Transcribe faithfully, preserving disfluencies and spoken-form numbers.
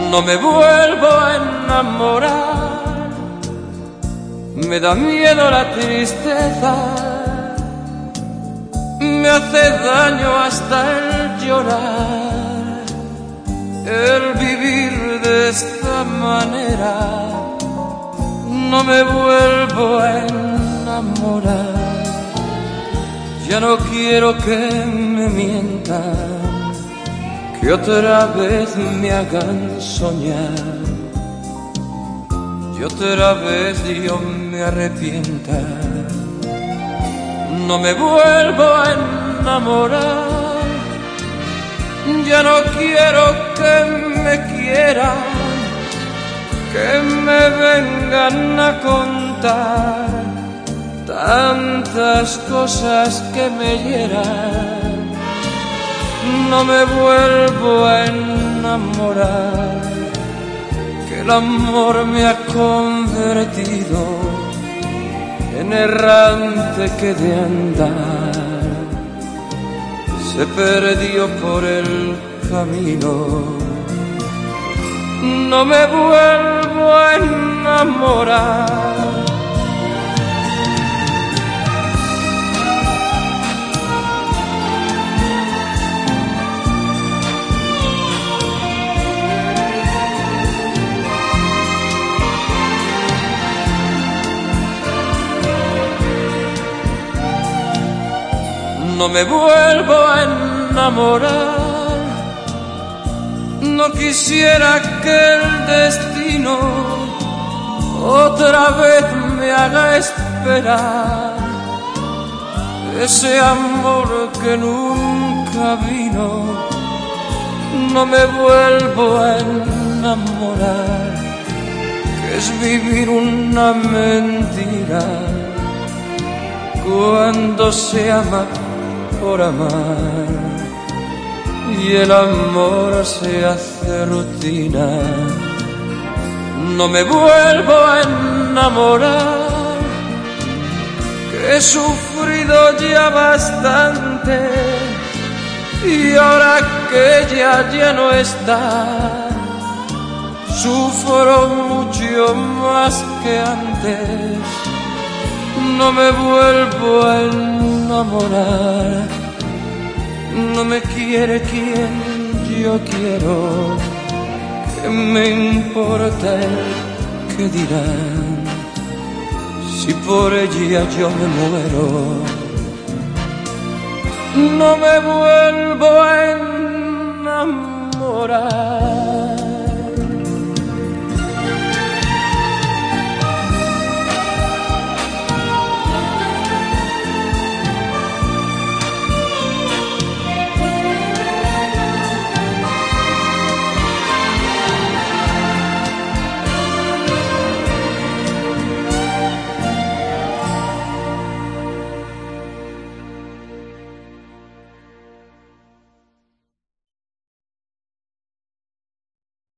No me vuelvo a enamorar, me da miedo la tristeza, me hace daño hasta el llorar, el vivir de esta manera. No me vuelvo a enamorar, ya no quiero que me mientan, que otra vez me hagan soñar, y otra vez yo me arrepienta. No me vuelvo a enamorar, ya no quiero que me quieran, que me vengan a contar tantas cosas que me hieran. No me vuelvo a enamorar, que el amor me ha convertido en errante que de andar se perdió por el camino. No me vuelvo a enamorar. No me vuelvo a enamorar, no quisiera que el destino otra vez me haga esperar ese amor que nunca vino. No me vuelvo a enamorar, que es vivir una mentira cuando se ama por amar y el amor se hace rutina. No me vuelvo a enamorar, que he sufrido ya bastante y ahora que ella ya no está, sufro mucho más que antes. No me vuelvo a enamorar, no me quiere quien yo quiero, que me importa el que dirán, si por ella yo me muero. No me vuelvo a enamorar.